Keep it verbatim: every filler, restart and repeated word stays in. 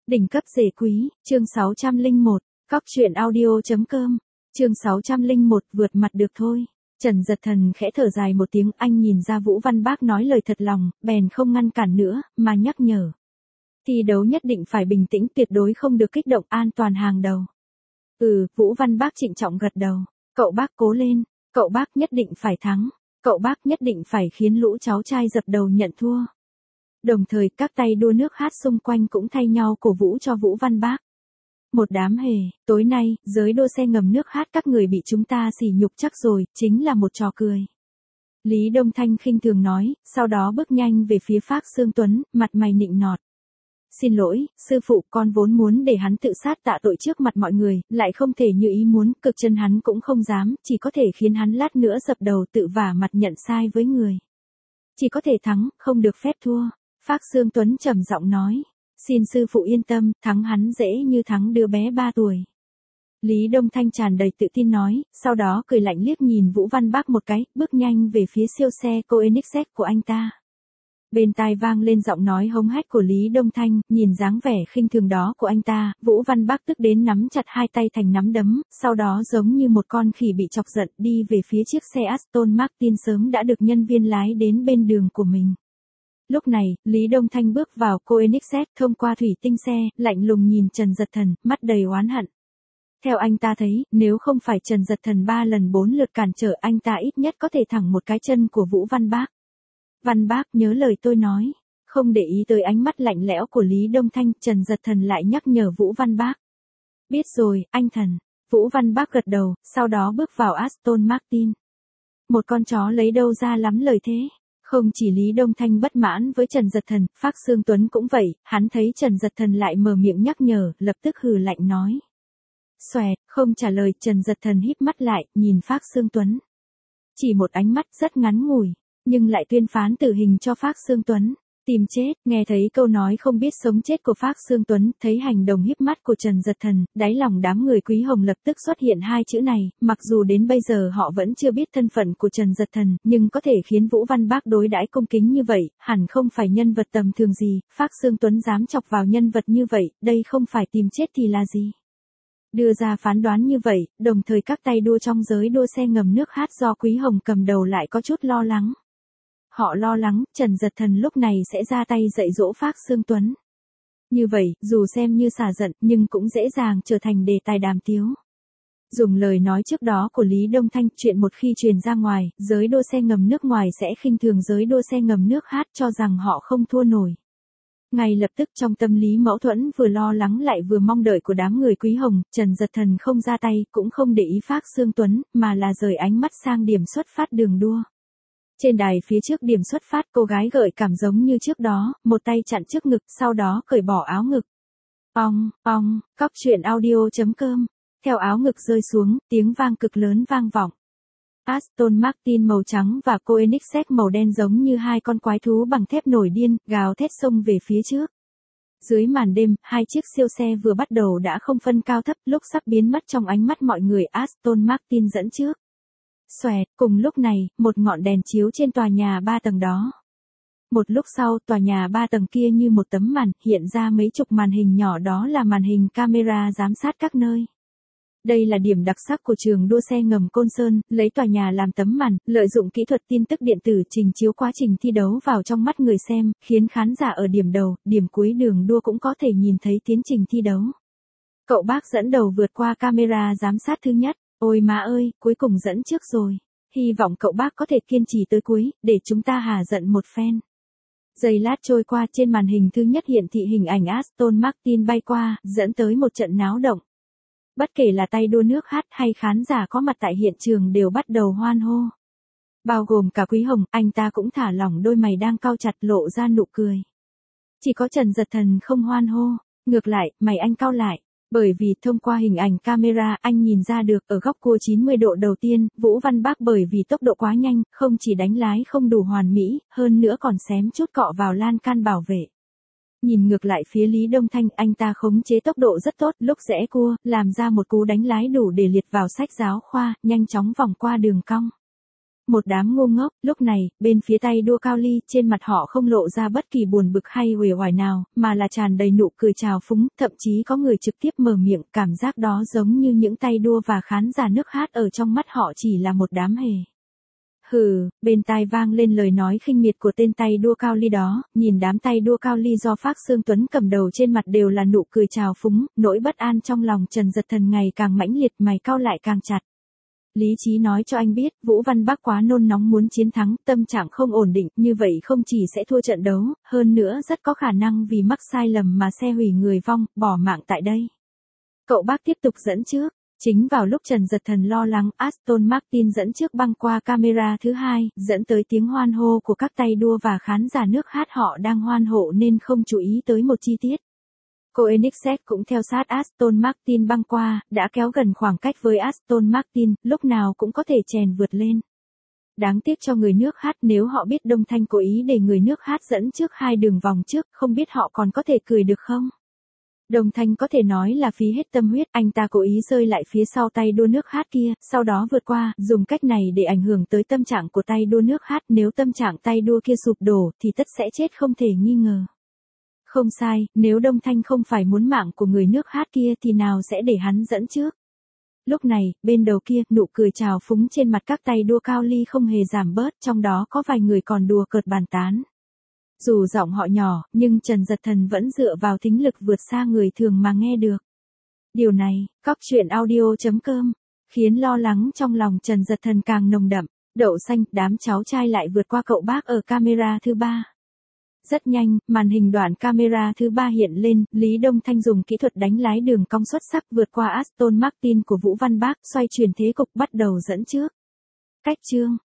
Đỉnh cấp rể quý, chương sáu trăm lẻ một, cóc truyện audio chấm com, chương sáu trăm lẻ một, vượt mặt được thôi. Trần Dật Thần khẽ thở dài một tiếng, anh nhìn ra Vũ Văn Bác nói lời thật lòng, bèn không ngăn cản nữa, mà nhắc nhở. Thi đấu nhất định phải bình tĩnh, tuyệt đối không được kích động, an toàn hàng đầu. Ừ, Vũ Văn Bác trịnh trọng gật đầu. Cậu Bác cố lên, cậu Bác nhất định phải thắng, cậu Bác nhất định phải khiến lũ cháu trai dập đầu nhận thua. Đồng thời các tay đua nước hát xung quanh cũng thay nhau cổ vũ cho Vũ Văn Bác. Một đám hề, tối nay, giới đua xe ngầm nước hát các người bị chúng ta sỉ nhục chắc rồi, chính là một trò cười. Lý Đông Thanh khinh thường nói, sau đó bước nhanh về phía Phác Sương Tuấn, mặt mày nịnh nọt. Xin lỗi, sư phụ, con vốn muốn để hắn tự sát tạ tội trước mặt mọi người, lại không thể như ý muốn, cực chân hắn cũng không dám, chỉ có thể khiến hắn lát nữa dập đầu tự vả mặt nhận sai với người. Chỉ có thể thắng, không được phép thua. Phác Sương Tuấn trầm giọng nói, xin sư phụ yên tâm, thắng hắn dễ như thắng đứa bé ba tuổi. Lý Đông Thanh tràn đầy tự tin nói, sau đó cười lạnh liếc nhìn Vũ Văn Bác một cái, bước nhanh về phía siêu xe Koenigsegg của anh ta. Bên tai vang lên giọng nói hống hách của Lý Đông Thanh, nhìn dáng vẻ khinh thường đó của anh ta, Vũ Văn Bác tức đến nắm chặt hai tay thành nắm đấm, sau đó giống như một con khỉ bị chọc giận đi về phía chiếc xe Aston Martin sớm đã được nhân viên lái đến bên đường của mình. Lúc này, Lý Đông Thanh bước vào Koenigsegg thông qua thủy tinh xe, lạnh lùng nhìn Trần Dật Thần, mắt đầy oán hận. Theo anh ta thấy, nếu không phải Trần Dật Thần ba lần bốn lượt cản trở anh ta ít nhất có thể thẳng một cái chân của Vũ Văn Bác. Văn Bác nhớ lời tôi nói. Không để ý tới ánh mắt lạnh lẽo của Lý Đông Thanh, Trần Dật Thần lại nhắc nhở Vũ Văn Bác. Biết rồi, anh thần. Vũ Văn Bác gật đầu, sau đó bước vào Aston Martin. Một con chó lấy đâu ra lắm lời thế. Không chỉ Lý Đông Thanh bất mãn với Trần Dật Thần, Phác Sương Tuấn cũng vậy, hắn thấy Trần Dật Thần lại mở miệng nhắc nhở, lập tức hừ lạnh nói. Xoẹt, không trả lời, Trần Dật Thần híp mắt lại, nhìn Phác Sương Tuấn. Chỉ một ánh mắt rất ngắn ngủi, nhưng lại tuyên phán tử hình cho Phác Sương Tuấn. Tìm chết, nghe thấy câu nói không biết sống chết của Phác Sương Tuấn, thấy hành động híp mắt của Trần Dật Thần, đáy lòng đám người Quý Hồng lập tức xuất hiện hai chữ này, mặc dù đến bây giờ họ vẫn chưa biết thân phận của Trần Dật Thần, nhưng có thể khiến Vũ Văn Bác đối đãi cung kính như vậy, hẳn không phải nhân vật tầm thường gì, Phác Sương Tuấn dám chọc vào nhân vật như vậy, đây không phải tìm chết thì là gì. Đưa ra phán đoán như vậy, đồng thời các tay đua trong giới đua xe ngầm nước hát do Quý Hồng cầm đầu lại có chút lo lắng. Họ lo lắng, Trần Dật Thần lúc này sẽ ra tay dạy dỗ Phác Sương Tuấn. Như vậy, dù xem như xả giận, nhưng cũng dễ dàng trở thành đề tài đàm tiếu. Dùng lời nói trước đó của Lý Đông Thanh, chuyện một khi truyền ra ngoài, giới đua xe ngầm nước ngoài sẽ khinh thường giới đua xe ngầm nước hát cho rằng họ không thua nổi. Ngay lập tức trong tâm lý mâu thuẫn vừa lo lắng lại vừa mong đợi của đám người Quý Hồng, Trần Dật Thần không ra tay, cũng không để ý Phác Sương Tuấn, mà là rời ánh mắt sang điểm xuất phát đường đua. Trên đài phía trước điểm xuất phát, cô gái gợi cảm giống như trước đó, một tay chặn trước ngực, sau đó cởi bỏ áo ngực. Ong, ong, cóc truyện audio chấm com. Theo áo ngực rơi xuống, tiếng vang cực lớn vang vọng. Aston Martin màu trắng và Koenigsegg màu đen giống như hai con quái thú bằng thép nổi điên, gào thét xông về phía trước. Dưới màn đêm, hai chiếc siêu xe vừa bắt đầu đã không phân cao thấp, lúc sắp biến mất trong ánh mắt mọi người, Aston Martin dẫn trước. Xoẹt, cùng lúc này, một ngọn đèn chiếu trên tòa nhà ba tầng đó. Một lúc sau, tòa nhà ba tầng kia như một tấm màn, hiện ra mấy chục màn hình nhỏ, đó là màn hình camera giám sát các nơi. Đây là điểm đặc sắc của trường đua xe ngầm Côn Sơn, lấy tòa nhà làm tấm màn, lợi dụng kỹ thuật tin tức điện tử trình chiếu quá trình thi đấu vào trong mắt người xem, khiến khán giả ở điểm đầu, điểm cuối đường đua cũng có thể nhìn thấy tiến trình thi đấu. Cậu Bác dẫn đầu vượt qua camera giám sát thứ nhất. Ôi má ơi, cuối cùng dẫn trước rồi. Hy vọng cậu Bác có thể kiên trì tới cuối, để chúng ta hả giận một phen. Giây lát trôi qua, trên màn hình thứ nhất hiển thị hình ảnh Aston Martin bay qua, dẫn tới một trận náo động. Bất kể là tay đua nước hát hay khán giả có mặt tại hiện trường đều bắt đầu hoan hô. Bao gồm cả Quý Hồng, anh ta cũng thả lỏng đôi mày đang cau chặt lộ ra nụ cười. Chỉ có Trần Dật Thần không hoan hô, ngược lại, mày anh cau lại. Bởi vì thông qua hình ảnh camera anh nhìn ra được ở góc cua chín mươi độ đầu tiên, Vũ Văn Bác bởi vì tốc độ quá nhanh, không chỉ đánh lái không đủ hoàn mỹ, hơn nữa còn xém chút cọ vào lan can bảo vệ. Nhìn ngược lại phía Lý Đông Thanh, anh ta khống chế tốc độ rất tốt, lúc rẽ cua, làm ra một cú đánh lái đủ để liệt vào sách giáo khoa, nhanh chóng vòng qua đường cong. một đám ngu ngốc. Lúc này, bên phía tay đua Cao Ly, trên mặt họ không lộ ra bất kỳ buồn bực hay uể oải nào, mà là tràn đầy nụ cười trào phúng, thậm chí có người trực tiếp mở miệng, cảm giác đó giống như những tay đua và khán giả nước hát ở trong mắt họ chỉ là một đám hề. Hừ, bên tai vang lên lời nói khinh miệt của tên tay đua Cao Ly đó, nhìn đám tay đua Cao Ly do Phác Sương Tuấn cầm đầu trên mặt đều là nụ cười trào phúng, nỗi bất an trong lòng Trần Dật Thần ngày càng mãnh liệt, mày cau lại càng chặt. Lý trí nói cho anh biết, Vũ Văn Bắc quá nôn nóng muốn chiến thắng, tâm trạng không ổn định, như vậy không chỉ sẽ thua trận đấu, hơn nữa rất có khả năng vì mắc sai lầm mà xe hủy người vong, bỏ mạng tại đây. Cậu Bác tiếp tục dẫn trước. Chính vào lúc Trần Dật Thần lo lắng, Aston Martin dẫn trước băng qua camera thứ hai, dẫn tới tiếng hoan hô của các tay đua và khán giả nước hát họ đang hoan hô nên không chú ý tới một chi tiết. Koenigsegg cũng theo sát Aston Martin băng qua, đã kéo gần khoảng cách với Aston Martin, lúc nào cũng có thể chèn vượt lên. Đáng tiếc cho người nước hát, nếu họ biết Đông Thanh cố ý để người nước hát dẫn trước hai đường vòng trước, không biết họ còn có thể cười được không? Đồng Thanh có thể nói là phí hết tâm huyết, anh ta cố ý rơi lại phía sau tay đua nước hát kia, sau đó vượt qua, dùng cách này để ảnh hưởng tới tâm trạng của tay đua nước hát, nếu tâm trạng tay đua kia sụp đổ thì tất sẽ chết không thể nghi ngờ. Không sai, nếu Đông Thanh không phải muốn mạng của người nước hát kia thì nào sẽ để hắn dẫn trước. Lúc này, bên đầu kia, nụ cười trào phúng trên mặt các tay đua Cao Ly không hề giảm bớt, trong đó có vài người còn đùa cợt bàn tán. Dù giọng họ nhỏ, nhưng Trần Dật Thần vẫn dựa vào thính lực vượt xa người thường mà nghe được. Điều này, cóc truyện audio chấm com, khiến lo lắng trong lòng Trần Dật Thần càng nồng đậm. Đậu xanh, đám cháu trai lại vượt qua cậu Bác ở camera thứ ba. Rất nhanh, màn hình đoạn camera thứ ba hiện lên, Lý Đông Thanh dùng kỹ thuật đánh lái đường cong xuất sắc vượt qua Aston Martin của Vũ Văn Bác, xoay chuyển thế cục bắt đầu dẫn trước. Cách chương